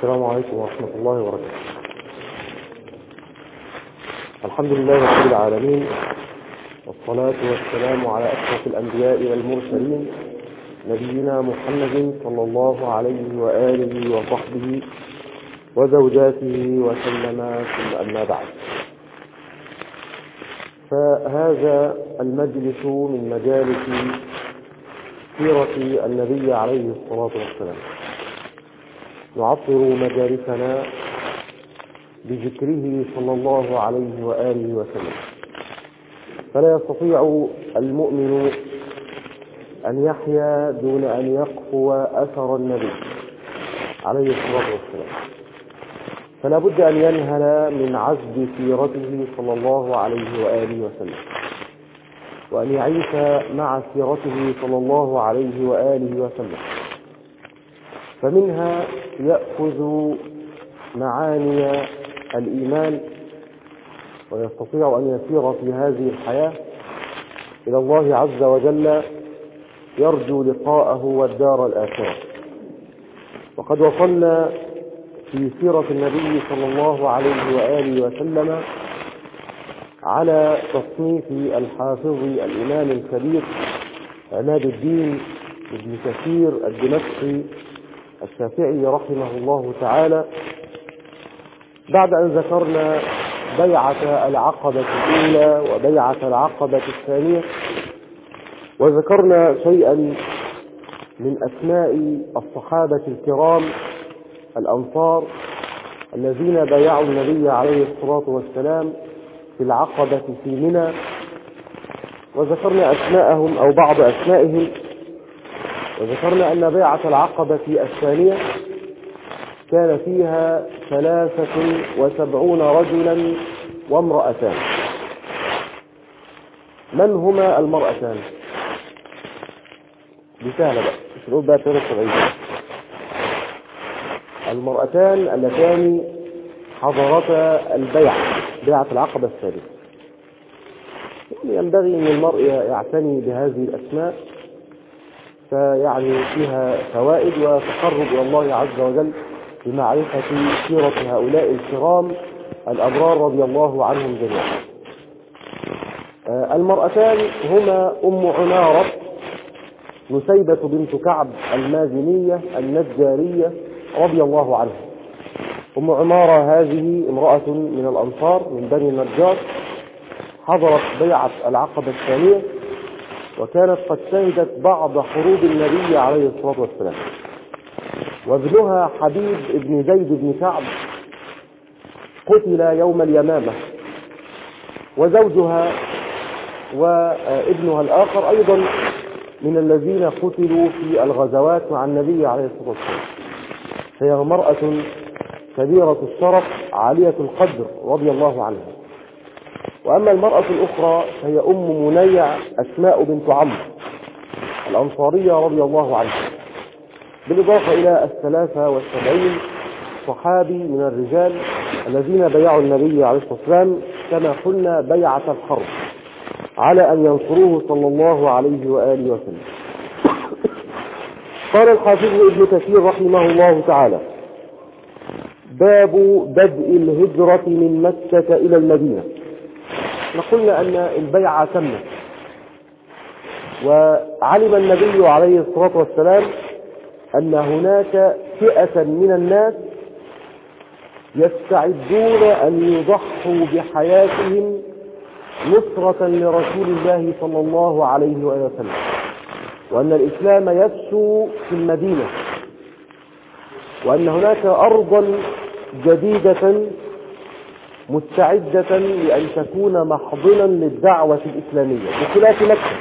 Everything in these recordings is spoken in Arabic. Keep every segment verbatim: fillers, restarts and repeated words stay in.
السلام عليكم ورحمة الله وبركاته. الحمد لله رب العالمين، والصلاة والسلام على أشرف الأنبياء والمرسلين نبينا محمد صلى الله عليه وآله وصحبه وزوجاته وسلم، ثم أما بعد. فهذا المجلس من مجالس سيرة النبي عليه الصلاة والسلام، نعطر مجالسنا بذكره صلى الله عليه وآله وسلم، فلا يستطيع المؤمن أن يحيا دون أن يقفو أثر النبي عليه الصلاة والسلام، فلا بد أن ينهل من عذب سيرته صلى الله عليه وآله وسلم، وأن يعيش مع سيرته صلى الله عليه وآله وسلم، فمنها يأخذ معاني الإيمان ويستطيع أن يسير في هذه الحياة إلى الله عز وجل، يرجو لقاءه والدار الآخرة. وقد وصلنا في سيرة النبي صلى الله عليه وآله وسلم على تصنيف الحافظ الإمام الكبير عماد الدين ابن كثير الدمشقي الشافعي رحمه الله تعالى، بعد أن ذكرنا بيعة العقبة الأولى وبيعة العقبة الثانية، وذكرنا شيئا من أسماء الصحابة الكرام الأنصار الذين بايعوا النبي عليه الصلاة والسلام في العقبة في منى، وذكرنا أسماءهم أو بعض أسمائهم، وذكرنا أن بيعة العقبة الثانية كان فيها ثلاثة وسبعون رجلا وامرأتان. من هما المرأتان؟ بسهلة بقى، مش نقول بقى ثلاثة وسبعين. المرأتان اللتان حضرتا البيعة، بيعة العقبة الثالثة. ينبغي أن المرء يعتني بهذه الأسماء، فيعني فيها فوائد وتقرب إلى الله عز وجل بمعرفة سيرة هؤلاء الكرام الأبرار رضي الله عنهم جميعا. المرأتان هما أم عمارة نسيبة بنت كعب المازنية النجارية رضي الله عنها. أم عمارة هذه امرأة من الأنصار من بني النجار، حضرت بيعة العقبة الثانية، وكانت قد شهدت بعض حروب النبي عليه الصلاة والسلام. وابنها حبيب ابن زيد بن كعب قتل يوم اليمامة، وزوجها وابنها الآخر أيضا من الذين قتلوا في الغزوات مع النبي عليه الصلاة والسلام. هي امرأة كبيرة الشرف عالية القدر رضي الله عنها. وأما المرأة الأخرى فهي أم منيع أسماء بنت عمرو الأنصارية رضي الله عنها، بالإضافة إلى الثلاثة والسبعين صحابي من الرجال الذين بيعوا النبي عليه الصلاة والسلام كما قلنا بيعة الحرب على أن ينصروه صلى الله عليه وآله وسلم. قال الحافظ ابن كثير رحمه الله تعالى: باب بدء الهجرة من مكة إلى المدينة. قلنا أن البيعة تمت، وعلم النبي عليه الصلاة والسلام أن هناك فئة من الناس يستعدون أن يضحوا بحياتهم نصرة لرسول الله صلى الله عليه وسلم، وأن الإسلام يفشو في المدينة، وأن هناك أرضا جديدة مستعدة لأن تكون محضنا للدعوة الإسلامية بخلاف مكة.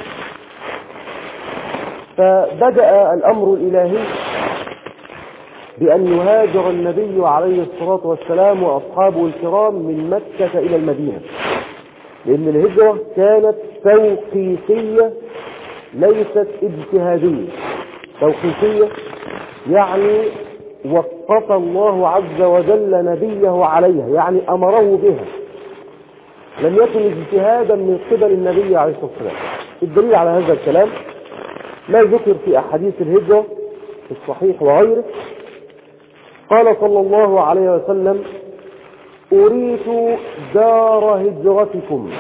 فبدأ الأمر الإلهي بأن يهاجر النبي عليه الصلاة والسلام وأصحابه الكرام من مكة إلى المدينة، لأن الهجرة كانت توقيفية ليست اجتهادية. توقيفية يعني وقف الله عز وجل نبيه عليها، يعني أمره بها، لم يكن اجتهادا من قبل النبي عليه الصلاة والسلام. الدليل على هذا الكلام ما ذكر في أحاديث الهجرة في الصحيح وغيره، قال صلى الله عليه وسلم: أريت دار هجرتكم،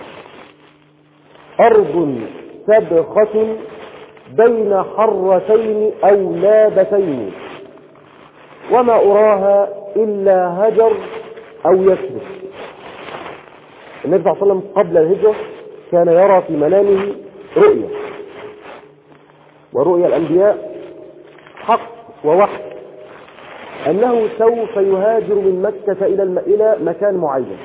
أرض سبخة بين حرتين أو لابتين، وما أراها إلا هجر أو يثرب. النبي صلى الله عليه وسلم قبل الهجرة كان يرى في منامه رؤيا، ورؤيا الأنبياء حق ووحي، أنه سوف يهاجر من مكة إلى مكان معين،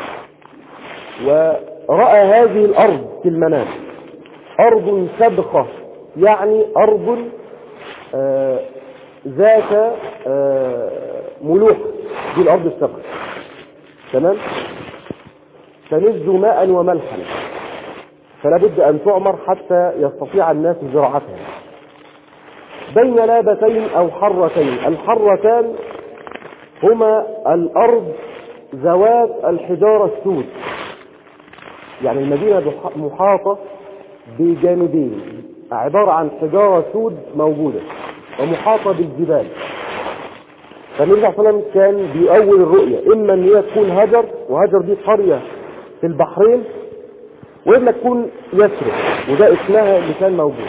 ورأى هذه الأرض في المنام أرض سبخة، يعني أرض آه ذات آه ملوح، دي الأرض السبخة، تمام، تنز ماء وملحا، فلا بد أن تعمر حتى يستطيع الناس زراعتها، بين لابتين أو حرتين. الحرتان هما الأرض ذوات الحجارة السود، يعني المدينة محاطة بجانبين، عبارة عن حجارة سود موجودة ومحاطة بالجبال. فالنبي صلى الله عليه وسلم كان بيؤول الرؤية إما أن هي تكون هجر، وهجر دي قرية في البحرين، وإما تكون يثرب، وده اسمها اللي كان موجود.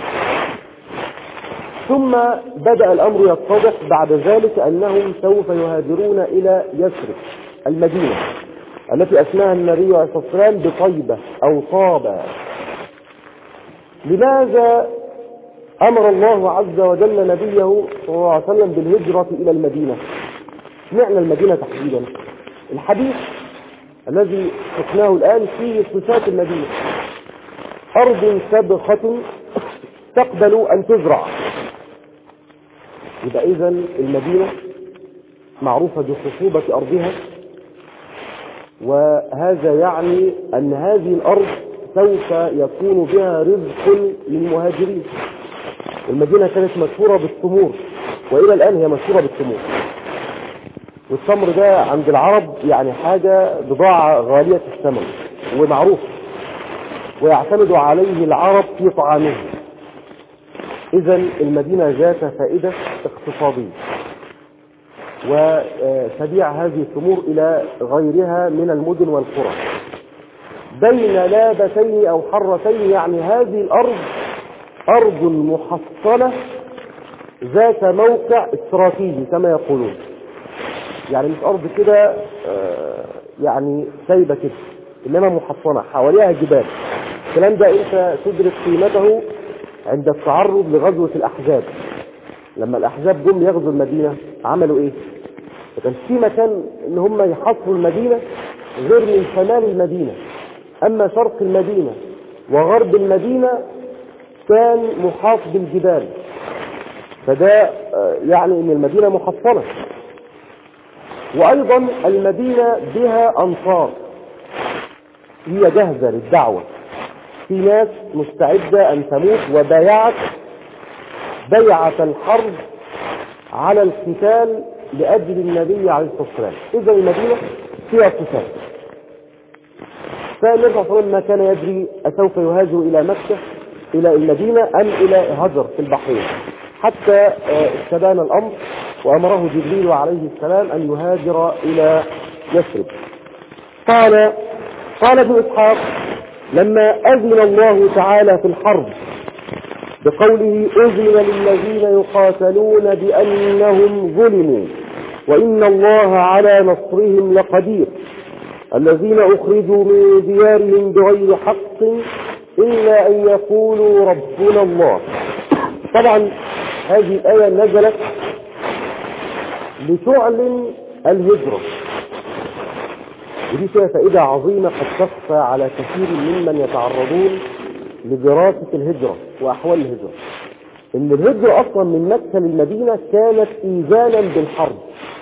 ثم بدأ الأمر يتضح بعد ذلك أنهم سوف يهاجرون إلى يثرب، المدينة التي أسماها النبي عليه الصلاة والسلام بطيبة أو طابة. لماذا أمر الله عز وجل نبيه صلى الله عليه وسلم بالهجرة إلى المدينة؟ معنى المدينة تحديدا؟ الحديث الذي شفناه الآن فيه صفات المدينة: أرض سبخة تقبل أن تزرع. يبقى إذن المدينة معروفة بخصوبة أرضها، وهذا يعني أن هذه الأرض سوف يكون بها رزق للمهاجرين. المدينة كانت مشهورة بالتمور، وإلى الآن هي مشهورة بالتمور، والتمر ده عند العرب يعني حاجة بضاعة غالية الثمن ومعروف، ويعتمد عليه العرب في طعامهم. إذن المدينة ذات فائدة اقتصادية، وتبيع هذه التمور إلى غيرها من المدن والقرى. بين لابتين أو حرتين، يعني هذه الأرض أرض محصنة ذات موقع استراتيجي كما يقولون، يعني مش أرض كده يعني سايبة كده، إنما محصنة حواليها جبال. الكلام ده أنت تدرك قيمته عند التعرض لغزوة الأحزاب. لما الأحزاب جم يغزوا المدينة عملوا إيه؟ كان في مكان إن هم يحصروا المدينة غير من شمال المدينة، أما شرق المدينة وغرب المدينة كان محاط بالجبال، فده يعني إن المدينة محصنة. وأيضا المدينة بها أنصار، هي جاهزة للدعوة، في ناس مستعدة أن تموت وبايعت بيعة الحرب على القتال لأجل النبي عليه الصلاة والسلام. إذا المدينة فيها قتال. فالنبي صلى الله عليه وسلم ما كان يدري أسوف يهاجر إلى مكة إلى المدينة أم إلى هجر في البحرين، حتى استبان الأمر وأمره جبريل عليه السلام أن يهاجر إلى يثرب. قال قال ابن إسحاق: لما أذن الله تعالى في الحرب بقوله: أذن للذين يقاتلون بأنهم ظلموا وإن الله على نصرهم لقدير، الذين أخرجوا من ديارهم بغير حق إلا أن يقولوا ربنا الله. طبعا هذه الآية نزلت لتعلن الهجرة، ودي فيها فائدة عظيمة قد تخفى على كثير ممن يتعرضون لدراسة الهجرة وأحوال الهجرة. إن الهجرة أصلا من مكة للمدينة كانت إيذانا بالحرب،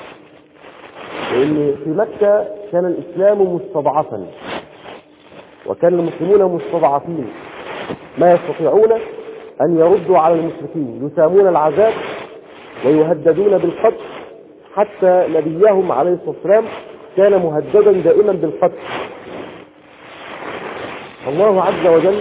لأن في مكة كان الإسلام مستضعفا، وكان المسلمون مستضعفين، ما يستطيعون أن يردوا على المشركين، يسامون العذاب ويهددون بالقتل، حتى نبيهم عليه الصلاة والسلام كان مهددا دائما بالقتل. الله عز وجل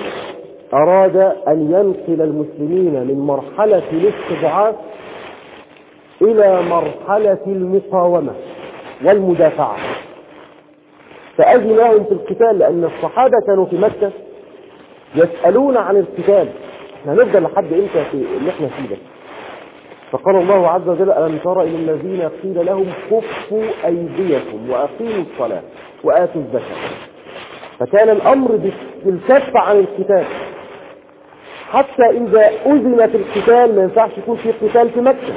أراد أن ينقل المسلمين من مرحلة الاستضعاف إلى مرحلة المقاومة والمدافعة، فأذن لهم في القتال، لأن الصحابة كانوا في مكة يسألون عن القتال، احنا هنفضل لحد امتى في اللي احنا فيه ده؟ فقال الله عز وجل: ألم تر إلى الذين قيل لهم كفوا أيديكم وأقيموا الصلاة وآتوا الزكاة. فكان الأمر بالكف عن القتال، حتى إذا أذن في القتال ما ينفعش يكون في قتال في مكة،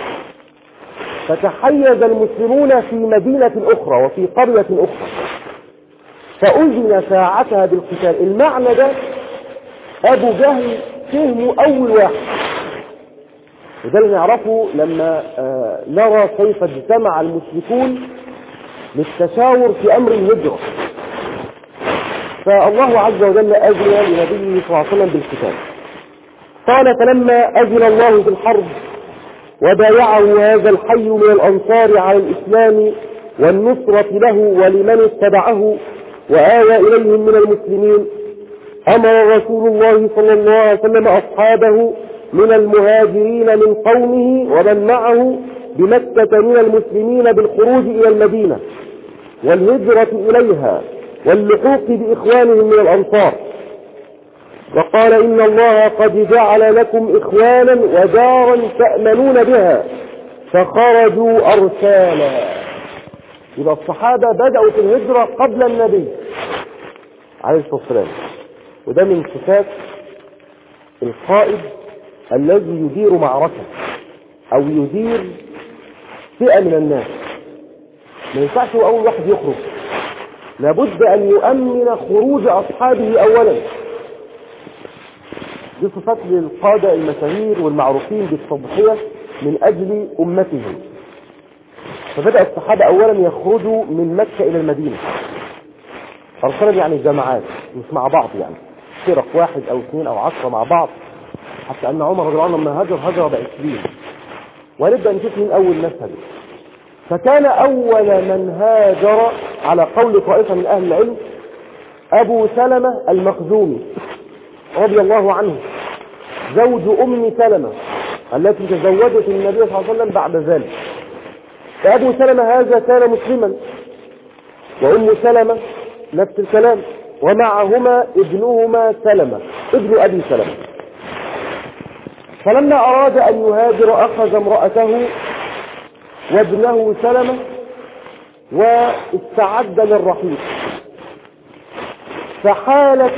فتحيز المسلمون في مدينة أخرى وفي قرية أخرى، فأذن ساعتها بالقتال. المعنى ده أبو جهل فهمه أول واحد، وده اللي نعرفه لما آه نرى كيف اجتمع المشركون للتشاور في أمر الهجرة. فالله عز وجل أذن لنبيه صلى الله عليه وسلم بالقتال. قال: فلما أذن الله بالحرب وبايعه هذا الحي من الأنصار على الإسلام والنصرة له ولمن اتبعه وآوى إليهم من المسلمين، أمر رسول الله صلى الله عليه وسلم أصحابه من المهاجرين من قومه ومن معه بمكة من المسلمين بالخروج إلى المدينة والهجرة إليها واللحوق بإخوانهم من الأنصار، وقال: إن الله قد جعل لكم إخوانا ودارا تأمنون بها، فخرجوا أرسالا. يبقى الصحابة بدأوا في الهجرة قبل النبي عليه الصلاة والسلام، وده من صفات القائد الذي يدير معركة أو يدير فئة من الناس. ما ينفعش هو أول واحد يخرج، لابد أن يؤمن خروج أصحابه أولا. دي صفات للقادة المشاهير والمعروفين بالتضحية من أجل أمتهم. فبدأ الصحابة أولا يخرجوا من مكة إلى المدينة أرسلا، يعني جماعات مش مع بعض، يعني فرق واحد أو اثنين أو عشرة مع بعض، حتى أن عمر رضي الله عنه لما هاجر هاجر بعشرين. ونبدأ نشوف من أول ناس هاجر. فكان أول من هاجر على قول طائفة من أهل العلم أبو سلمة المخزومي رضي الله عنه، زوج أم سلمة التي تزوجت النبي صلى الله عليه وسلم بعد ذلك. فأبو سلمة هذا كان مسلما، وأم سلمة نفس الكلام، ومعهما ابنهما سلمة ابن أبي سلمة. فلما أراد أن يهاجر أخذ امرأته وابنه سلمة واستعد للرحيل، فحالت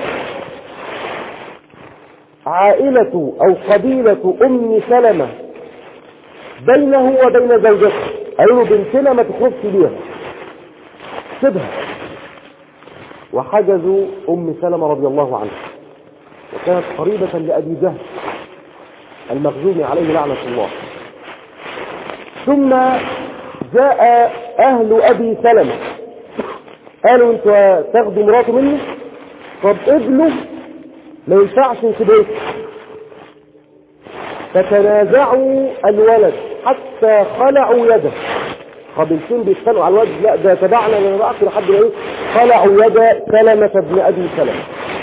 عائلة أو قبيلة أم سلمة بينه وبين زوجته، قالوا بنتنا ما تخرجش بيها، سيبها. وحجزوا أم سلمة رضي الله عنها، وكانت قريبة لأبي جهل المخزومي عليه لعنة الله. ثم جاء أهل أبي سلمة قالوا: انتوا تاخدوا مراته منه؟ طب ابنه ما ينفعش انتبهت. فتنازعوا الولد حتى خلعوا يده. قبيلتين بيتخانقوا على الولد، لا ده تبعنا لنا بقى لحد ما خلعوا يد سلمة بن أبي سلمة.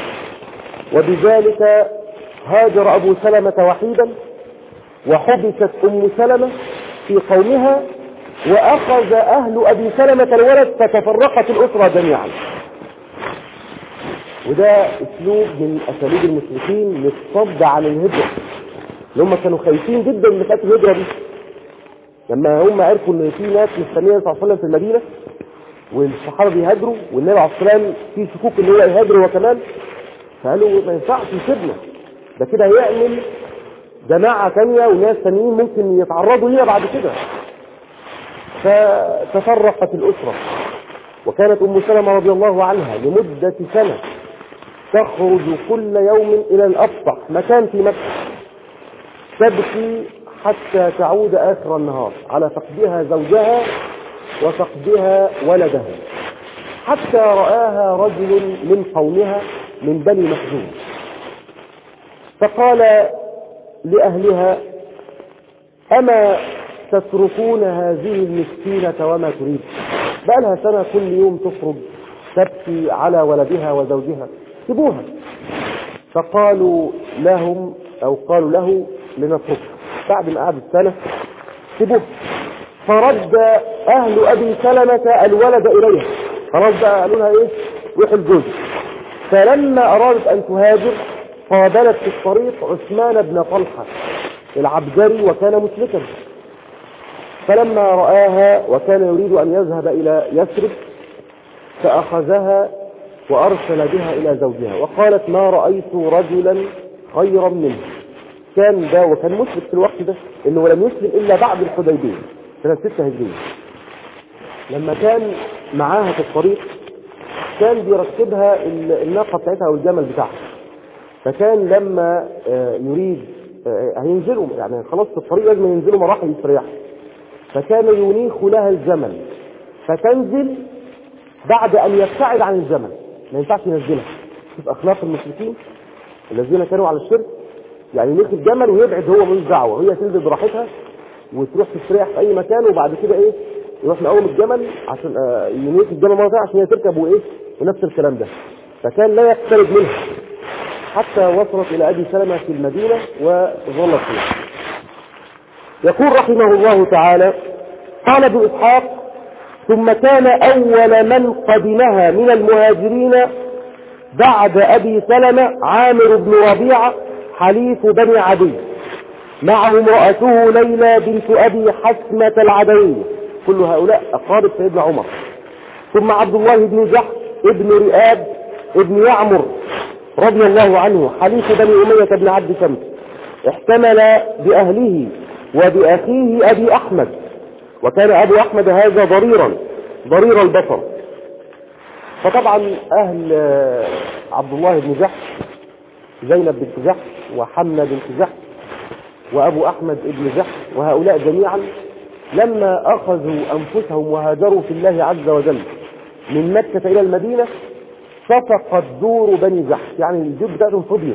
وبذلك هاجر أبو سلمة وحيدا، وحبست أم سلمة في قومها، وأخذ أهل أبي سلمة الولد، فتفرقت الأسرة جميعا. وده أسلوب من أساليب المشركين للصد عن الهجرة، اللي هم كانوا خايفين جدا من فئة الهجرة دي. لما هم عرفوا ان في ناس مستنيه صلى الله عليه وسلم في المدينه والصحابه بيهاجروا والنبي عليه الصلاه والسلام في شكوك ان هو يهاجر هو كمان، فقالوا ما ينفعش يسيبنا، ده كده هيعمل جماعه ثانيه وناس ثانيين ممكن يتعرضوا ليها بعد كده. فتفرقت الاسره، وكانت ام سلمة رضي الله عنها لمده سنه تخرج كل يوم الى الابطح مكان في مكه، تبكي حتى تعود آخر النهار على فقدها زوجها وفقدها ولدها، حتى رآها رجل من قومها من بني مخزوم، فقال لأهلها: أما تتركون هذه المسكينة وما تريد؟ بقى لها سنة كل يوم تخرج تبكي على ولدها وزوجها، سيبوها. فقالوا لهم أو قالوا له: لنتركها. بعد ما قعدت سنة سيبوه. فرد أهل أبي سلمة الولد إليها، خلاص بقى قالوا لها إيه روح الجوز. فلما أرادت أن تهاجر قابلت في الطريق عثمان بن طلحة العبجري وكان مسلكا، فلما رآها وكان يريد أن يذهب إلى يثرب فأخذها وأرسل بها إلى زوجها وقالت ما رأيت رجلا خيرا منه. كان ده وكان مسلم في الوقت ده، إنه لم يسلم إلا بعد الحديبية سنة ستة هجرية. لما كان معاها في الطريق كان بيركبها الناقة بتاعتها أو الجمل بتاعها، فكان لما يريد هينزلوا يعني خلاص في الطريق لازم ينزلوا مراحل يستريحوا، فكان ينيخ لها الجمل فتنزل بعد أن يبتعد عن الجمل، ما ينفعش ينزلها. شوف أخلاق المشركين الذين كانوا على الشرك، يعني ينيخ الجمل ويبعد هو ملوش دعوة، وهي تنزل براحتها وتروح تستريح في أي مكان، وبعد كده إيه يروح مقوم الجمل عشان آه ينيخ الجمل مرة عشان هي تركب وإيه ونفس الكلام ده. فكان لا يقترب منها حتى وصلت إلى أبي سلمة في المدينة وظلت فيها. يقول رحمه الله تعالى قال ابن إسحاق ثم كان أول من قدمها من المهاجرين بعد أبي سلمة عامر بن ربيعة حليف بني عدي، معه امرأته ليلى بنت أبي حسمة العدوية، كل هؤلاء أقارب سيدنا عمر. ثم عبد الله بن جحش ابن رئاب ابن يعمر رضي الله عنه حليف بني أمية بن عبد شمس، احتمل بأهله وبأخيه أبي أحمد، وكان أبو أحمد هذا ضريرا ضرير البصر. فطبعا أهل عبد الله بن جحش زينب بنت جحش وحمنة بنت جحش وأبو أحمد بن جحش وهؤلاء جميعا لما أخذوا أنفسهم وهاجروا في الله عز وجل من مكة إلى المدينة صفقت دور بني جحش، يعني البيوت بتاعتهم فضيت.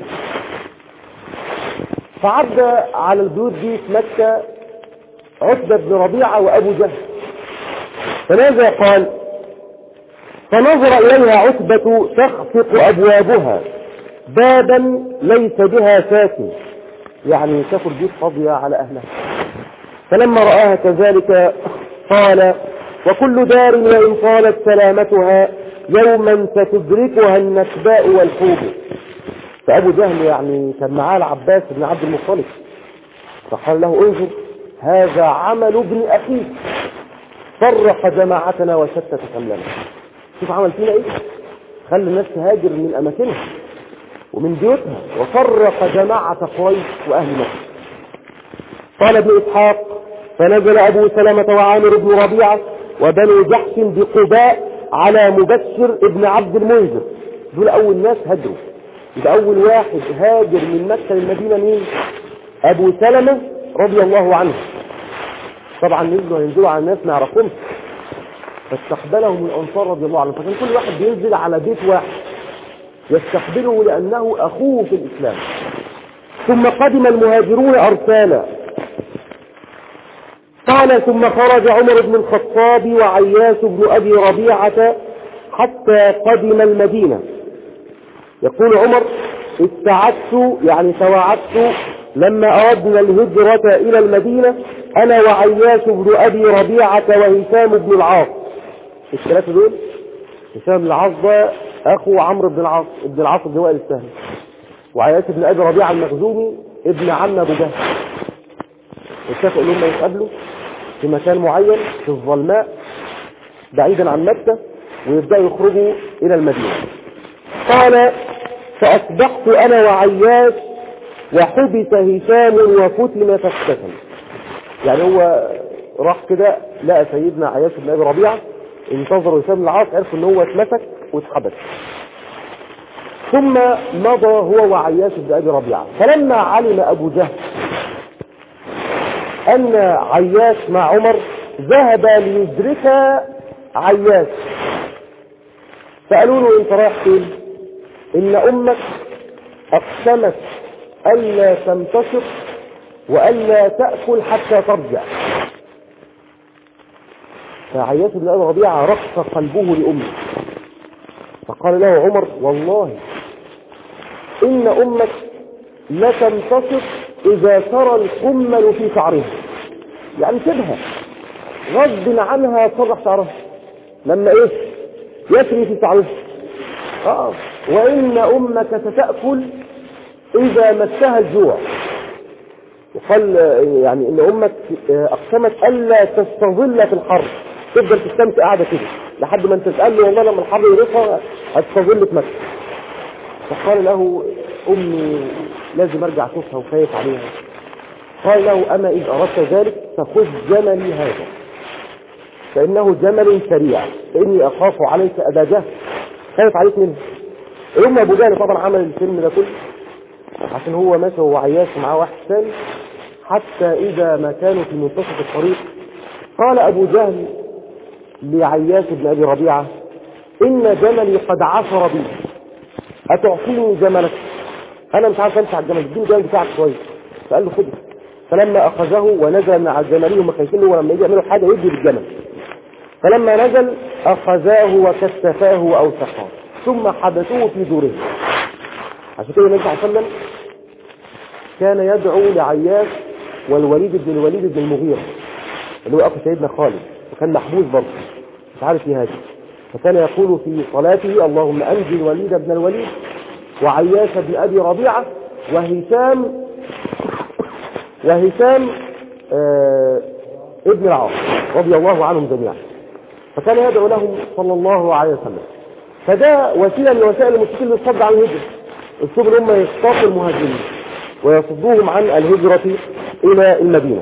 فعد على البيوت دي في مكة عتبة بن ربيعة وأبو جهل، فماذا قال؟ فنظر إليها عتبة تخفق أبوابها بابا ليس بها ساكن، يعني شافوا البيوت فاضية على أهلها. فلما رآها كذلك قال وكل دار وإن طالت سلامتها يوما ستدركها النكباء والحوب. فأبو جهل يعني كان معاه العباس بن عبد المطلب، فقال له انظر هذا عمل ابن أخيك فرق جماعتنا وشتت شملنا. شوف عمل فينا ايه، خلى الناس تهاجر من اماكنها ومن بيوتها وفرق جماعة قريش واهل مكة. قال ابن اسحاق فنزل ابو سلمة وعامر بن ربيعة وبنو جحش بقباء على مبشر ابن عبد المنذر، دول اول ناس هاجروا. يبقى اول واحد هاجر من مكة للمدينة مين؟ ابو سلمة رضي الله عنه. طبعا نزلوا ينزلوا على الناس ما يعرفهمش، فاستقبلهم الأنصار رضي الله عنهم، فكان كل واحد بينزل على بيت واحد يستقبله لأنه أخوه في الإسلام. ثم قدم المهاجرون أرسالا. قال ثم خرج عمر بن الخطاب وعياش بن أبي ربيعة حتى قدم المدينة. يقول عمر استعدت يعني توعدت لما أردنا الهجرة إلى المدينة أنا وعياش بن أبي ربيعة وهشام بن العاص. الثلاثة دول هشام بن العاص ده أخو عمرو بن العاص ابن العاص بن وائل السهمي، وعياش بن أبي ربيعة المخزومي ابن عم أبو جهل. اتفقوا إنهم يتقابلوا في مكان معين في الظلماء بعيدا عن مكة ويبدأوا يخرجوا إلى المدينة. قال فأصبحت أنا وعياش وحبس هشام وفتن فاختفى. يعني هو راح كده لقى سيدنا عياش بن أبي ربيعة، انتظروا هشام بن العاص عرفوا ان هو اتمسك واتحبس، ثم مضى هو وعياش بن أبي ربيعة. فلما علم أبو جهل أن عياش مع عمر ذهب ليدرك عياش، فقالوا له انت رايح فين؟ ان امك اقسمت الا تنتصر والا تأكل حتى ترجع. فعياش بن أبي ربيعة رق قلبه لأمه، فقال له عمر والله إن أمك لتنتصر إذا ترى القمل في شعرها. يعني سيبها غصب عنها تصرح شعرها لما ايه يسري في شعرها. اه وان امك ستأكل اذا مسها الجوع. وقال يعني ان امك اقسمت الا تستظل في الحر، تفضل تستمتع قاعده كده لحد ما انت تسال له والله لما الحر يرفع هتستظل في مكه. فقال له امي لازم ارجع اشوفها وخايف عليها. قال له اما اذا اردت ذلك فخذ جملي هذا فانه جمل سريع فاني اخاف عليك ابا جهل، خايف عليك منه. الام ابو جهل طبعا عمل الفيلم ده كله عشان هو ماشي هو عياش معاه واحد ثاني، حتى اذا ما كانوا في منتصف الطريق قال ابو جهل لعياش بن ابي ربيعه ان جملي قد عثر بي اتعطيني جملك؟ انا مش عارف امشي على الجمل، اديني الجمل بتاعك شويه. فقال له خده. فلما اخذه ونزل من على الجمل هم خايفين له لما يجي يعملوا حاجه يجي بالجمل. فلما نزل اخذاه وكتفاه واوثقاه ثم حبسوه في دوره. عشان كده النبي صلى الله عليه وسلم كان يدعو لعياش والوليد بن الوليد بن المغيرة اللي هو اخو سيدنا خالد وكان محبوس برضه مش عارف يهاجم، فكان يقول في صلاته اللهم انجي الوليد بن الوليد وعياش بن ابي ربيعه وهشام وهشام آه ابن العاص رضي الله عنهم جميعا. فكان يدعو لهم صلى الله عليه وسلم. فده وسيله من وسائل المشركين للصد عن الهجره، اسلوب هم يصطادوا المهاجرين ويصدوهم عن الهجره الى المدينه.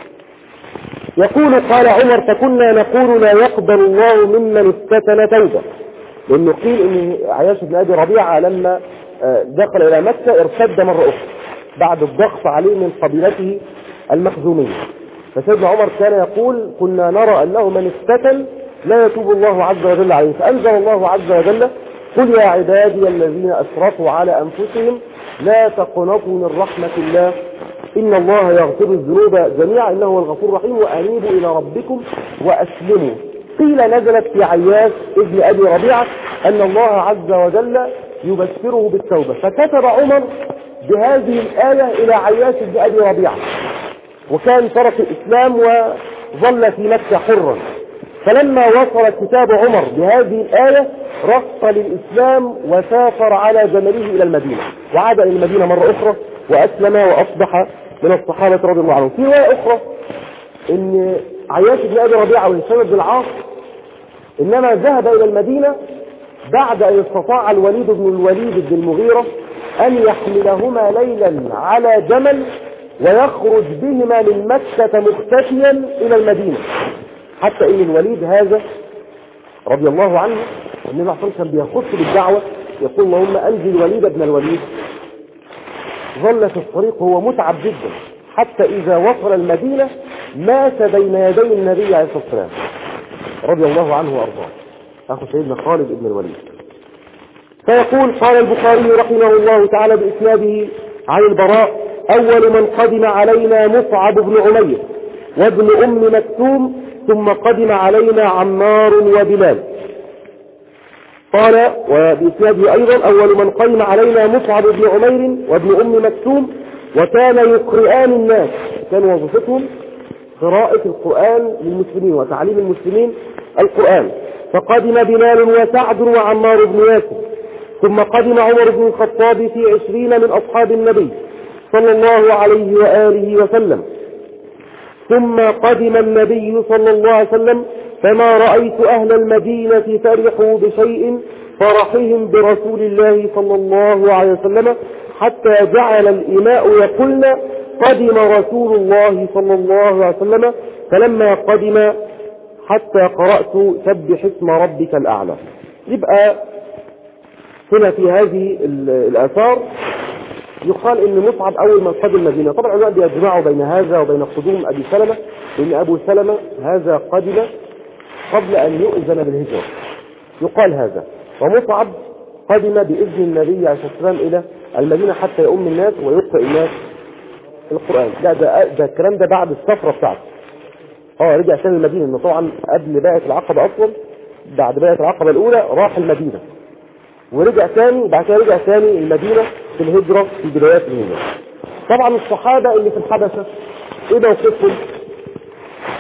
يقول قال عمر فكنا نقول لا يقبل الله ممن افتتن توبه، لانه قيل ان عياش بن ابي ربيعه لما دخل الى مكه ارتد مره اخرى بعد الضغط عليه من قبيلته المخزوميه. فسيدنا عمر كان يقول كنا نرى انه من افتتن لا يتوب الله عز وجل عليه، فانزل الله عز وجل قل يا عبادي الذين اسرفوا على انفسهم لا تقنطوا من رحمه الله إن الله يغفر الذنوب جميعا إنه هو الغفور الرحيم وأنيبوا إلى ربكم وأسلموا. قيل نزلت في عياش ابن أبي ربيعة أن الله عز وجل يبشره بالتوبة، فكتب عمر بهذه الآية إلى عياش ابن أبي ربيعة، وكان ترك الإسلام وظل في مكة حرا. فلما وصل كتاب عمر بهذه الآية رق للإسلام وسافر على جمله إلى المدينة وعاد إلى المدينة مرة أخرى وأسلم وأصبح من الصحابة رضي الله عنهم. في رواية أخرى إن عياش بن أبي ربيعة وهشام بن العاص إنما ذهب إلى المدينة بعد أن استطاع الوليد بن الوليد بن المغيرة أن يحملهما ليلا على جمل ويخرج بهما من مكة مختفيا إلى المدينة، حتى إن الوليد هذا رضي الله عنه النبي صلى الله عليه وسلم بيخص بالدعوة يقول اللهم أنجي الوليد بن الوليد. ظل في الطريق وهو متعب جدا حتى إذا وصل المدينة مات بين يدي النبي عليه الصلاة والسلام رضي الله عنه وأرضاه أخو سيدنا خالد بن الوليد. فيقول قال البخاري رحمه الله تعالى بإسناده عن البراء أول من قدم علينا مصعب بن عمير وابن أم مكتوم ثم قدم علينا عمار وبلال. قال وبإسناده أيضا أول من قدم علينا مصعب بن عمير وابن أم مكتوم وكان يقرئان الناس، كان وظيفتهم قراءة القرآن للمسلمين وتعليم المسلمين القرآن. فقدم بلال وسعد وعمار بن ياسر ثم قدم عمر بن الخطاب في عشرين من أصحاب النبي صلى الله عليه وآله وسلم. ثم قدم النبي صلى الله عليه وسلم فما رأيت أهل المدينة فرحوا بشيء فرحهم برسول الله صلى الله عليه وسلم حتى جعل الإماء يقولن قدم رسول الله صلى الله عليه وسلم. فلما قدم حتى قرأت سبح اسم ربك الأعلى. يبقى هنا في هذه الآثار يقال ان مصعب اول من قدم المدينة. طبعا العلماء بيجمعوا بين هذا وبين قدوم ابي سلمة، لان ابو سلمة هذا قدم قبل ان يؤذن بالهجرة يقال هذا، ومصعب قدم باذن النبي عليه الصلاة والسلام الى المدينة حتى يؤم الناس ويقرأ الناس القرآن. لا ده, ده الكلام ده بعد السفرة بتاعته. اه رجع ثاني المدينة، انه طبعا قبل بيعة العقبة اصلا بعد بيعة العقبة الاولى راح المدينة ورجع ثاني وبعد كده رجع ثاني المدينة في الهجرة في بدايات الهجرة. طبعا الصحابة اللي في الحبشة ايه موقفهم؟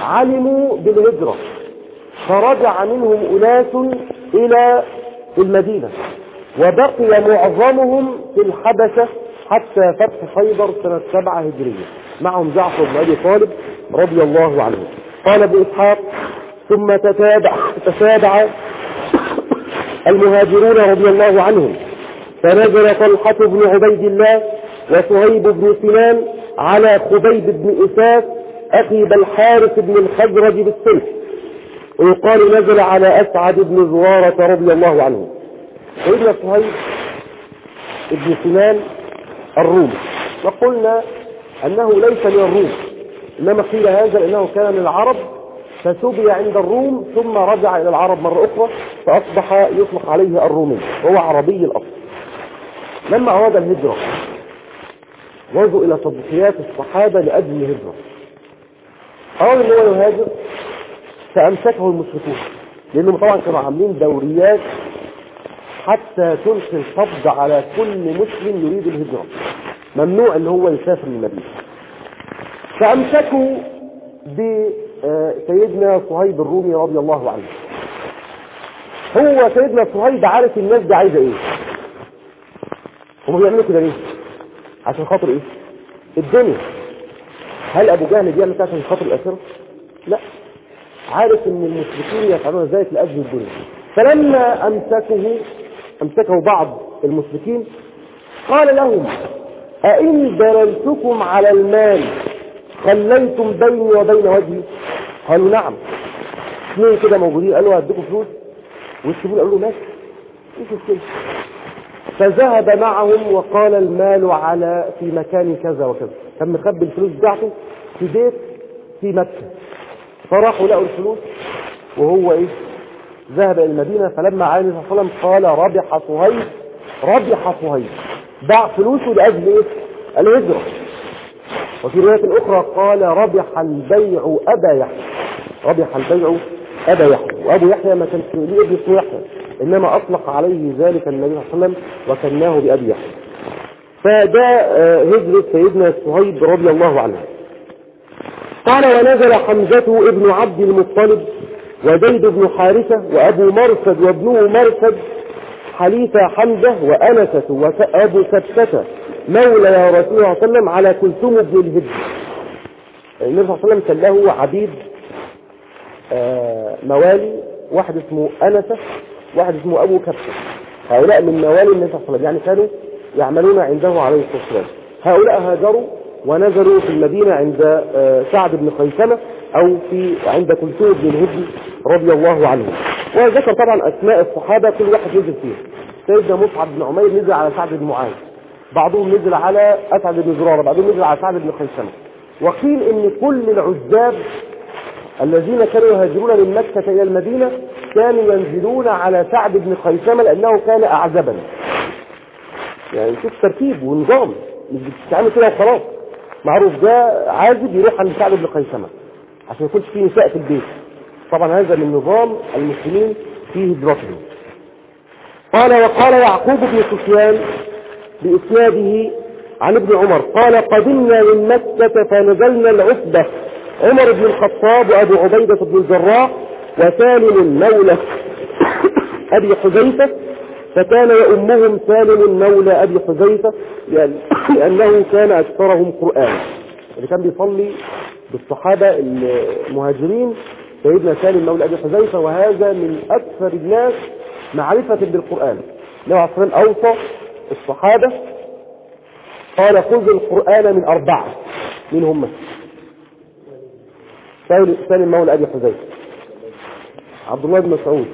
علموا بالهجرة فرجع منهم أناس إلى المدينة، وبقي معظمهم في الحبشة حتى فتح خيبر سنة سبعة هجرية، معهم جعفر بن أبي طالب رضي الله عنه. قال ابن إسحاق: ثم تتابع, تتابع المهاجرون رضي الله عنهم، فنزل طلحة بن عبيد الله وصهيب بن سنان على خبيب بن إساس أخي بالحارث بن الخزرج بالسلح، ويقال نزل على أسعد بن زرارة رضي الله عنه. سيدنا صهيب بن سنان الرومي، وقلنا أنه ليس من الروم، إنما قيل هذا لأنه كان من العرب فسبي عند الروم ثم رجع إلى العرب مرة أخرى فأصبح يطلق عليه الرومي، وهو عربي الأصل. لما أراد الهجرة وجدوا إلى تضحيات الصحابة لأجل الهجرة، أراد أن هو يهاجر فأمسكه المشركون، لأنهم طبعا كانوا عاملين دوريات حتى تلقي القبض على كل مسلم يريد الهجرة، ممنوع أن هو يسافر من المدينة. فأمسكوا بسيدنا صهيب الرومي رضي الله عنه. هو سيدنا صهيب عارف الناس دي عايزة ايه، هم بيعملوا كده ليه؟ عشان خاطر ايه؟ الدنيا. هل ابو جهل بيعمل كده عشان خاطر الاخره؟ لا، عارف ان المشركين يفعلون ذلك لاجل الدنيا. فلما امسكه امسكه بعض المشركين قال لهم: أئن دللتكم على المال خليتم بيني وبين وجهي؟ قالوا: نعم. اثنين كده موجودين قالوا: هديكم فلوس، والسبيل قالوا: ماشي مش مشكله. فذهب معهم وقال: المال على في مكان كذا وكذا، كان مخبي الفلوس بتاعته في بيت في مكه. فراحوا لقوا الفلوس وهو ايه ذهب الى المدينه. فلما عليه الصلاه والسلام قال: ربح صهيب، ربح صهيب، باع فلوسه لاجل ايه؟ الهجره. وفي روايه اخرى قال: ربح البيع ابا يحيى، ربح البيع ابا يحيى. وابو يحيى ما كانش ليه ابن اسمه يحيى، انما اطلق عليه ذلك النبي صلى الله عليه وسلم وكناه بابي يحيى. فده هجره سيدنا صهيب رضي الله عنه. قال: ونزل حمزة ابن عبد المطلب وزيد بن حارثة وابو مرثد وابنه مرثد حليفة حمزة وأنسة وأبو كبسة مولى يا رسول الله صلى الله عليه وسلم على كلثوم بن الهجر. النبي صلى الله عليه وسلم كان له عبيد موالي، واحد اسمه أنسة، واحد اسمه أبو كبسة. هؤلاء من موالي النبي صلى الله عليه وسلم، يعني كانوا يعملون عنده عليه الصلاة والسلام. هؤلاء هاجروا ونزلوا في المدينة عند سعد بن خيثمة أو في عند كلثوم بن الهجر رضي الله عنه. وذكر طبعا أسماء الصحابة كل واحد نزل فيه. سيدنا مصعب بن عمير نزل على سعد بن معاذ، بعضهم نزل على أسعد بن زرارة، بعضهم نزل على سعد بن خيثمة. وقيل إن كل العزاب الذين كانوا يهاجرون من مكة إلى المدينة كانوا ينزلون على سعد بن خيثمة لأنه كان أعزبا. يعني شوف ترتيب ونظام، مش بتتعامل كده وخلاص. معروف ده عازب يروح عند سعد بن خيثمة عشان يكونش فيه نساء في البيت. طبعا هذا من نظام المسلمين في هجرتهم. قال: وقال يعقوب بن سفيان بإسناده عن ابن عمر قال: قدمنا من مكة فنزلنا العتبة عمر بن الخطاب وأبو عبيدة بن الجراح وسالم مولى أبي حذيفة، فكان يؤمهم سالم مولى أبي حذيفة لأنه كان أكثرهم قرآن. اللي كان بيصلي بالصحابة المهاجرين سيدنا سالم مولى أبي حذيفة، وهذا من أكثر الناس معرفة بالقرآن. النبي عليه الصلاة والسلام أوصى الصحابة قال: خذوا القرآن من أربعة، من هم؟ سالم مولى أبي حذيفة، عبد الله بن مسعود،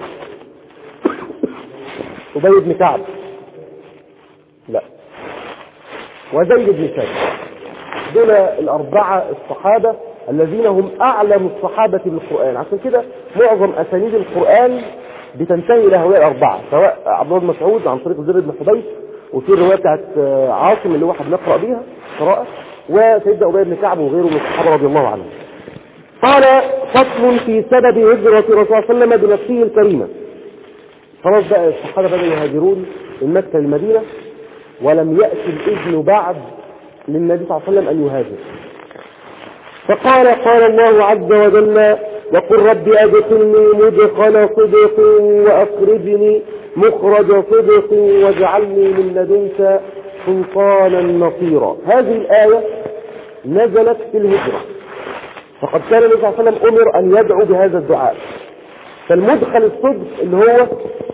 أبي بن كعب، لا، وزيد بن ثابت. دول الأربعة الصحابة الذين هم أعلم الصحابة بالقرآن. عشان كده معظم أسانيد القرآن بتنتهي إلى هؤلاء الأربعة، سواء عبد الله بن مسعود عن طريق زر بن حبيش، وفي الرواية بتاعت عاصم اللي هو احنا بنقرأ بيها قراءة، وسيدنا أبي بن كعب وغيره من الصحابة رضي الله عنهم. قال: فصل في سبب هجرة رسول الله صلى الله عليه وسلم بنفسه الكريمة. خلاص بقى الصحابة بدأوا يهاجرون من مكة للمدينة، ولم يأتي الإذن بعد للنبي صلى الله عليه وسلم أن يهاجر. فقال قال الله عز وجل وقل رب أدخلني مدخل صدق وأخرجني مخرج صدق واجعلني من لدنك سلطانا نصيرا. هذه الآية نزلت في الهجرة، فقد كان النبي صلى الله عليه وسلم أمر أن يدعو بهذا الدعاء. فالمدخل الصدق اللي هو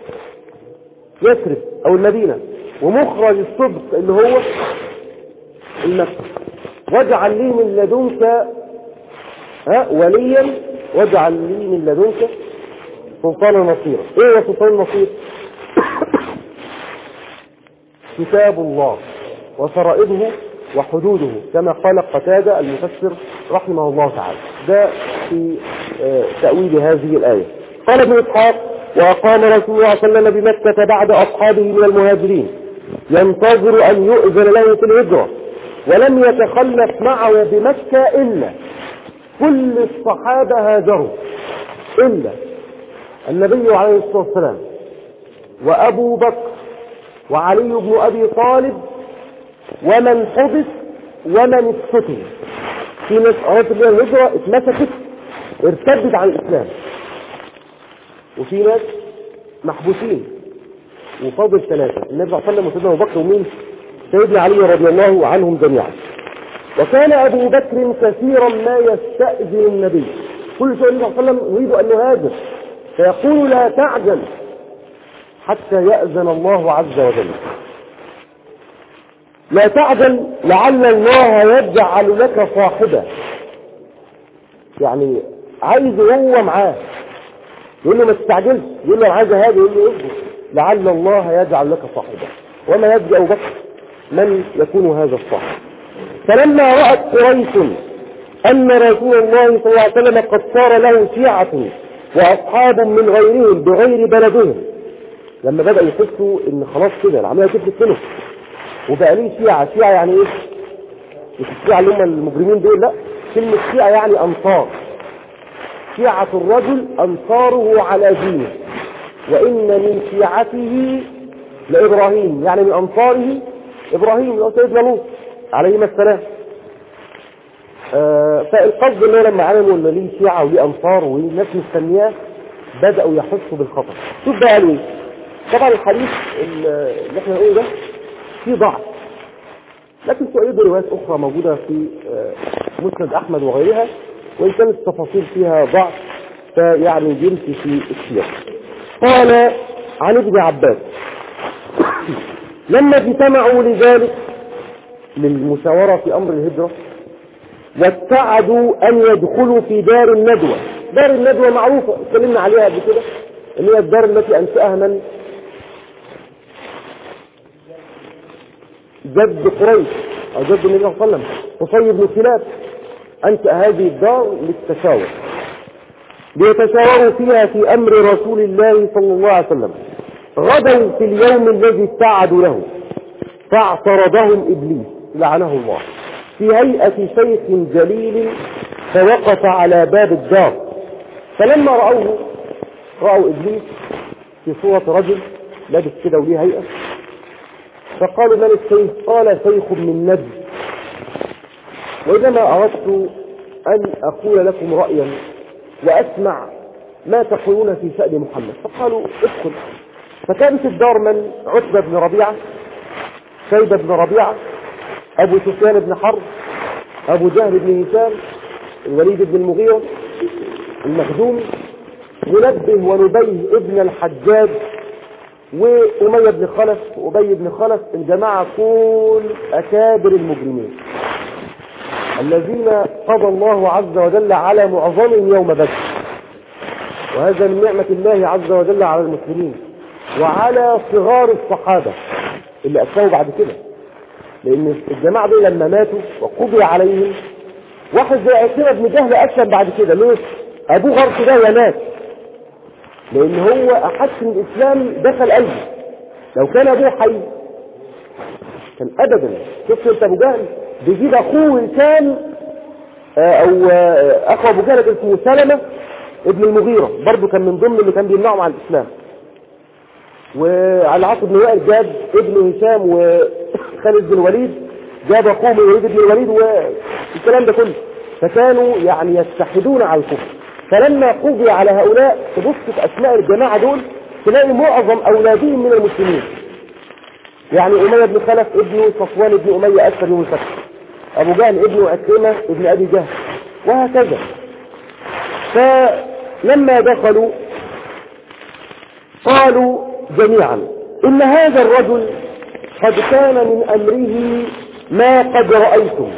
يثرب أو المدينة، ومخرج الصدق اللي هو المكة. واجعل لي من لدنك ها وليا واجعل لي من لدنك سلطانا نصيرا. ايه هو سلطان النصير؟ كتاب الله وفرائضه وحدوده كما قال قتادة المفسر رحمه الله تعالى. ده في تأويل هذه الآية. قال ابن إسحاق وأقام رسول الله صلى الله عليه وسلم بمكة بعد أصحابه من المهاجرين ينتظر أن يؤذن له في الهجرة، ولم يتخلف معه بمكة إلا كل الصحابة هاجروا إلا النبي عليه الصلاة والسلام وأبو بكر وعلي بن أبي طالب ومن حبس ومن استتم. في ناس أرادت بها الهجرة اتمسكت ارتدت عن الإسلام، وفي ناس محبوسين وفاضل ثلاثة، النبي صلى الله عليه وسلم وسيدنا أبو بكر ومين؟ سيدنا علي رضي الله عنهم جميعا. وكان أبو بكر كثيرا ما يستأذن النبي، كل شيء النبي صلى الله عليه وسلم يريد أن يهاجر فيقول لا تعجل حتى يأذن الله عز وجل. لا تعجل لعل الله يجعل لك صاحبا، يعني عايز هو معاه، يقول له ما تستعجلش، يقول له انا عايز هاجر، يقول له اصبر لعل الله يجعل لك صاحبا. وما يدري أبو بكر من يكون هذا الصاحب. فلما رأت قريش أن رسول الله صلى الله عليه وسلم قد صار له شيعة وأصحاب من غيرهم بغير بلدهم، لما بدأ يحسوا ان خلاص كده العملية تفلت منه وبقى ليه شيعة. شيعة يعني ايه؟ مش الشيعة اللي هم المجرمين دول، لا، كلمة شيعة يعني أنصار. شيعة الرجل أنصاره على دينه، وإن من شيعته لإبراهيم، يعني من أنصاره إبراهيم اللي هو سيدنا لوط عليهما السلام. آه فالقصد انه لما علموا ان ليه شيعة وليه أنصار وناس مستنياه بدأوا يحسوا بالخطر. شوف بقى قالوا ايه؟ طبعا الحديث اللي احنا نقوله ده فيه ضعف، لكن سؤال روايات أخرى موجودة في آه مسند أحمد وغيرها، وإن كانت التفاصيل فيها ضعف فيعني جنسي في السياق. قال عن ابن عباس لما اجتمعوا لذلك للمشاورة في أمر الهجرة واتعدوا أن يدخلوا في دار الندوة. دار الندوة معروفة اتكلمنا عليها قبل كده، اللي هي الدار التي أنشأها من؟ جد قريش أو جد النبي صلى الله عليه وسلم قصي بن كلاب، أنشأ هذه الدار للتشاور، ليتشاوروا فيها في أمر رسول الله صلى الله عليه وسلم. غدوا في اليوم الذي اتعدوا له فاعترضهم إبليس لعنه الله في هيئة شيخ جليل، فوقف على باب الدار، فلما رأوه رأوا إبليس في صورة رجل لابس كده وليه هيئة، فقالوا من الشيخ؟ قال شيخ من نجد. وإنما أردت أن أقول لكم رأيا وأسمع ما تقولون في شأن محمد. فقالوا ادخل. فكانت الدار من؟ عتبة بن ربيعة، شيبة بن ربيعة، أبو سفيان بن حرب، أبو جهل بن هشام، الوليد بن المغيرة، المخزومي، منبه ونبيه ابن الحجاج، وأمية بن خلف وأبي بن خلف، الجماعة كل أكابر المجرمين الذين قضى الله عز وجل على معظمهم يوم بدر. وهذا من نعمة الله عز وجل على المسلمين وعلى صغار الصحابة اللي أسلموا بعد كده، لأن الجماعة دي لما ماتوا وقضي عليهم، واحد زي عكرمة بن جهل أسلم بعد كده. ليه؟ أبوه غرق ده ومات، لأن هو أحس إن الإسلام دخل قلبه. لو كان أبوه حي كان أبدا. شفت أنت أبو جهل بيجيب أخوه كان أو أخو أبو جهل اسمه سلمة ابن المغيرة، برضه كان من ضمن اللي كان بيمنعهم عن الإسلام. وعلى العاص بن وائل جاب ابن هشام وخالد بن الوليد، جاب أخوه من الوليد بن الوليد والكلام ده كله. فكانوا يعني يتحدون على الكفر. فلما قضي على هؤلاء تبص في أسماء الجماعة دول تلاقي معظم أولادهم من المسلمين، يعني أمية بن خلف ابنه صفوان بن أمية أسفل يوم الفتح، أبو جهل ابنه عكرمة ابن أبي جهل، وهكذا. فلما دخلوا قالوا جميعا إن هذا الرجل قد كان من أمره ما قد رأيتم،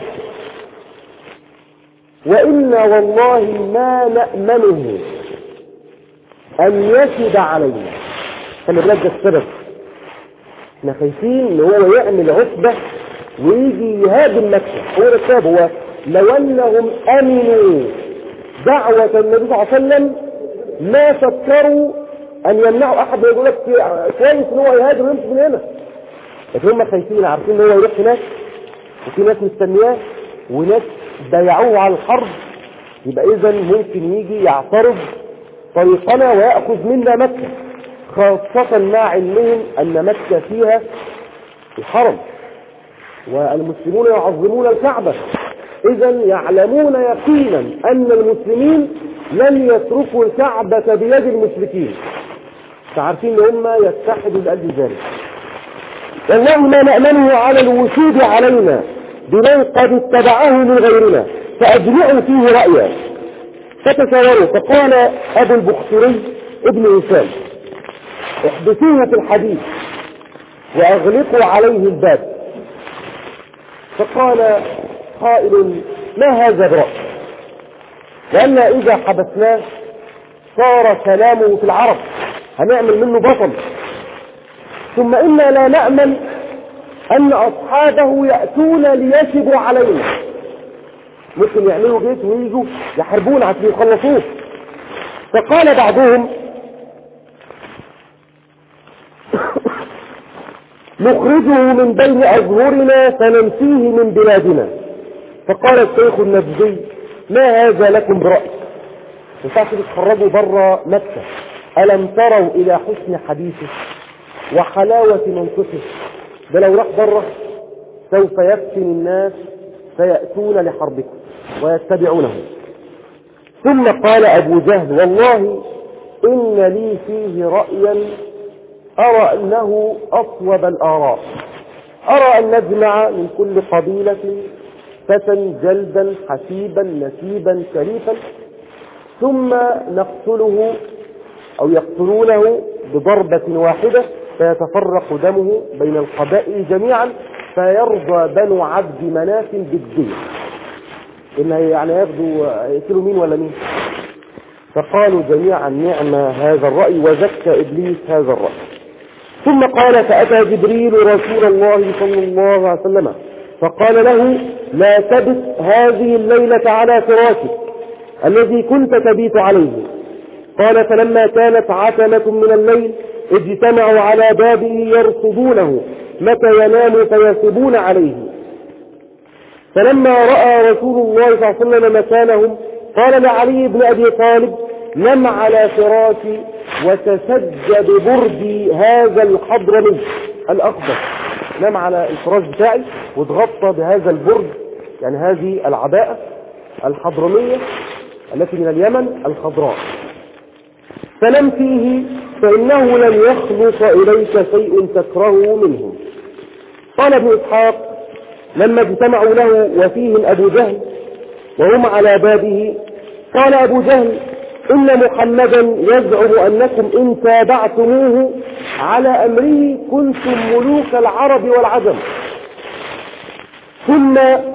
وإن والله ما نأمنه أن يشد علينا. خلي بالك ده السبب، احنا خايفين ان هو يعمل عتبة ويجي يهاجم مكة. هو ده السبب، هو لو انهم امنوا دعوة النبي صلى الله عليه وسلم ما فكروا ان يمنعوا احد. يقول لك كويس ان هو يهاجم ويمشي من هنا، لكن هم خايفين، عارفين ان هو يروح هناك وفي ناس مستنياه وناس بايعوه على الحرب، يبقى اذا ممكن يجي يعترض طريقنا ويأخذ منا مكة، خاصة مع علمهم أن مكة فيها الحرم والمسلمون يعظمون الكعبة، إذا يعلمون يقينا أن المسلمين لن يتركوا الكعبة بيد المشركين، فعارفين أن هم يتحدوا لأجل ذلك. والله ما نأمنه على الوشود علينا بمن قد اتبعه من غيرنا فأجمعوا فيه رأيا. فتشاوروا، فقال أبو البختري ابن وسام احدثوه في الحديث وأغلقوا عليه الباب. فقال قائل ما هذا برأي، لأن إذا حبسناه صار كلامه في العرب، هنعمل منه بطل، ثم إنا لا نأمن أن أصحابه يأتون ليشبوا علينا، ممكن يعملوا جيش ويجوا يحاربون عشان يخلصوه. فقال بعضهم نخرجه من بين أظهرنا فننفيه من بلادنا. فقال الشيخ النبوي ما هذا لكم برأي، ينفعش تتخرجوا بره مكة؟ ألم تروا إلى حسن حديثه وحلاوة منطقه؟ ده لو راح بره سوف يفتن الناس فيأتون لحربكم ويتبعونه. ثم قال أبو جهل والله إن لي فيه رأيا أرى أنه أصوب الآراء، أرى أن نجمع من كل قبيلة فتى جلدا حسيبا نسيبا شريفا، ثم نقتله أو يقتلونه بضربة واحدة فيتفرق دمه بين القبائل جميعا فيرضى بنو عبد مناف بالدين. إن يعني ياخدوا يقتلوا مين ولا مين؟ فقالوا جميعا نعم هذا الرأي، وزكى إبليس هذا الرأي. ثم قال فأتى جبريل رسول الله صلى الله عليه وسلم فقال له لا تبت هذه الليلة على فراشك الذي كنت تبيت عليه. قال فلما كانت عتمة من الليل اجتمعوا على بابه يرصدونه متى ينام فيصبون عليه. فلما رأى رسول الله صلى الله عليه وسلم مكانهم قال لعلي بن أبي طالب نم على فراشي وتسج ببردي هذا الحضرمي الأخضر، نم على الفراش بتاعي واتغطى بهذا البرد، يعني هذه العباءة الحضرمية التي من اليمن الخضراء، فنم فيه فإنه لن يخلص إليك شيء تكره منه. قال ابن إسحاق لما اجتمعوا له وفيهم أبو جهل وهم على بابه قال أبو جهل إن محمدا يزعم أنكم إن تابعتموه على أمره كنتم ملوك العرب والعجم، ثم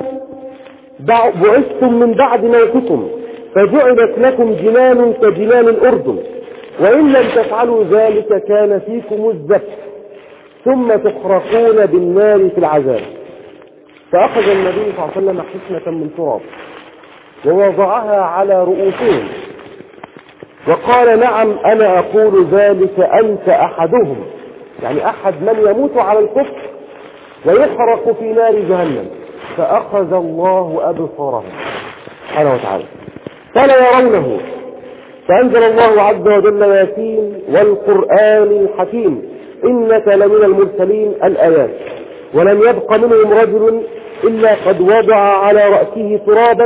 بعثتم من بعد موتكم فجعلت لكم جنان كجنان الأردن، وإن لم تفعلوا ذلك كان فيكم الزفت ثم تحرقون بالنار في العذاب. فأخذ النبي صلى الله عليه وسلم حسنة من تراب ووضعها على رؤوسهم وقال نعم أنا أقول ذلك أنت أحدهم، يعني أحد من يموت على الكفر ويحرق في نار جهنم. فأخذ الله أبصارهم سبحانه وتعالى فلا يرونه، فأنزل الله عز وجل ياسين والقرآن الحكيم إنك لمن المرسلين الآيات. ولم يبق منهم رجل إلا قد وضع على رأسه ترابا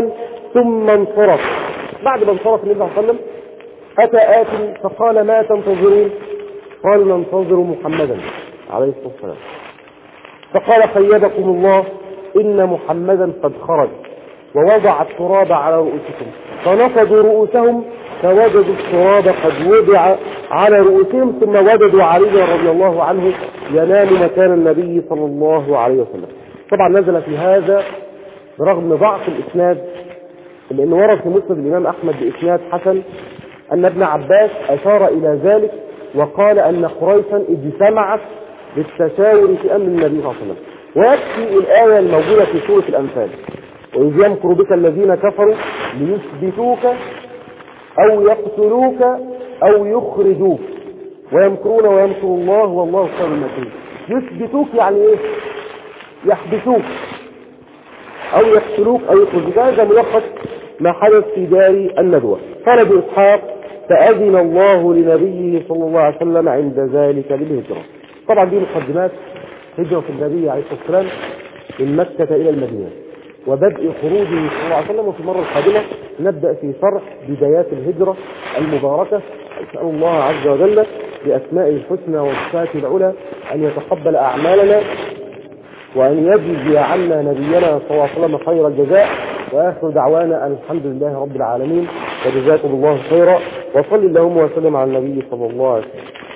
ثم انصرف. بعد ما انصرف النبي صلى الله عليه وسلم أتى آت فقال ما تنتظرون؟ قالوا ننتظر محمدا عليه الصلاة والسلام. فقال خيبكم الله إن محمدا قد خرج ووضع التراب على رؤوسكم. فنفضوا رؤوسهم فوجدوا التراب قد وضع على رؤوسهم، ثم وجدوا علي رضي الله عنه ينام مكان النبي صلى الله عليه وسلم. طبعا نزل في هذا برغم ضعف الإسناد، لأنه ورد في مسند الإمام أحمد بإسناد حسن أن ابن عباس أشار إلى ذلك وقال أن قريشا اجتمعت بالتشاور في أمر النبي صلى الله عليه وسلم. ويكفي الآية الموجودة في سورة الأنفال: وإذ يمكر بك الذين كفروا ليثبتوك أو يقتلوك أو يخرجوك ويمكرون ويمكر الله والله خير الماكرين. يثبتوك يعني إيه؟ يحبسوك أو يقتلوك أو يخرجوك. هذا ملخص ما حدث في دار الندوة. قال ابن إسحاق: فأذن الله لنبيه صلى الله عليه وسلم عند ذلك بالهجرة. طبعا دي مقدمات هجرة النبي عليه الصلاة والسلام من مكة إلى المدينة وبدء خروجه صلى الله عليه وسلم. وفي المرة القادمة نبدأ في شرح بدايات الهجرة المباركة. أسأل الله عز وجل بأسمائه الحسنى وصفاته العلى أن يتقبل أعمالنا وأن يجزي عنا نبينا صلى الله عليه وسلم خير الجزاء. وآخر دعوانا أن الحمد لله رب العالمين وجزاكم الله خيرا، وصل اللهم وسلم على النبي صلى الله عليه وسلم.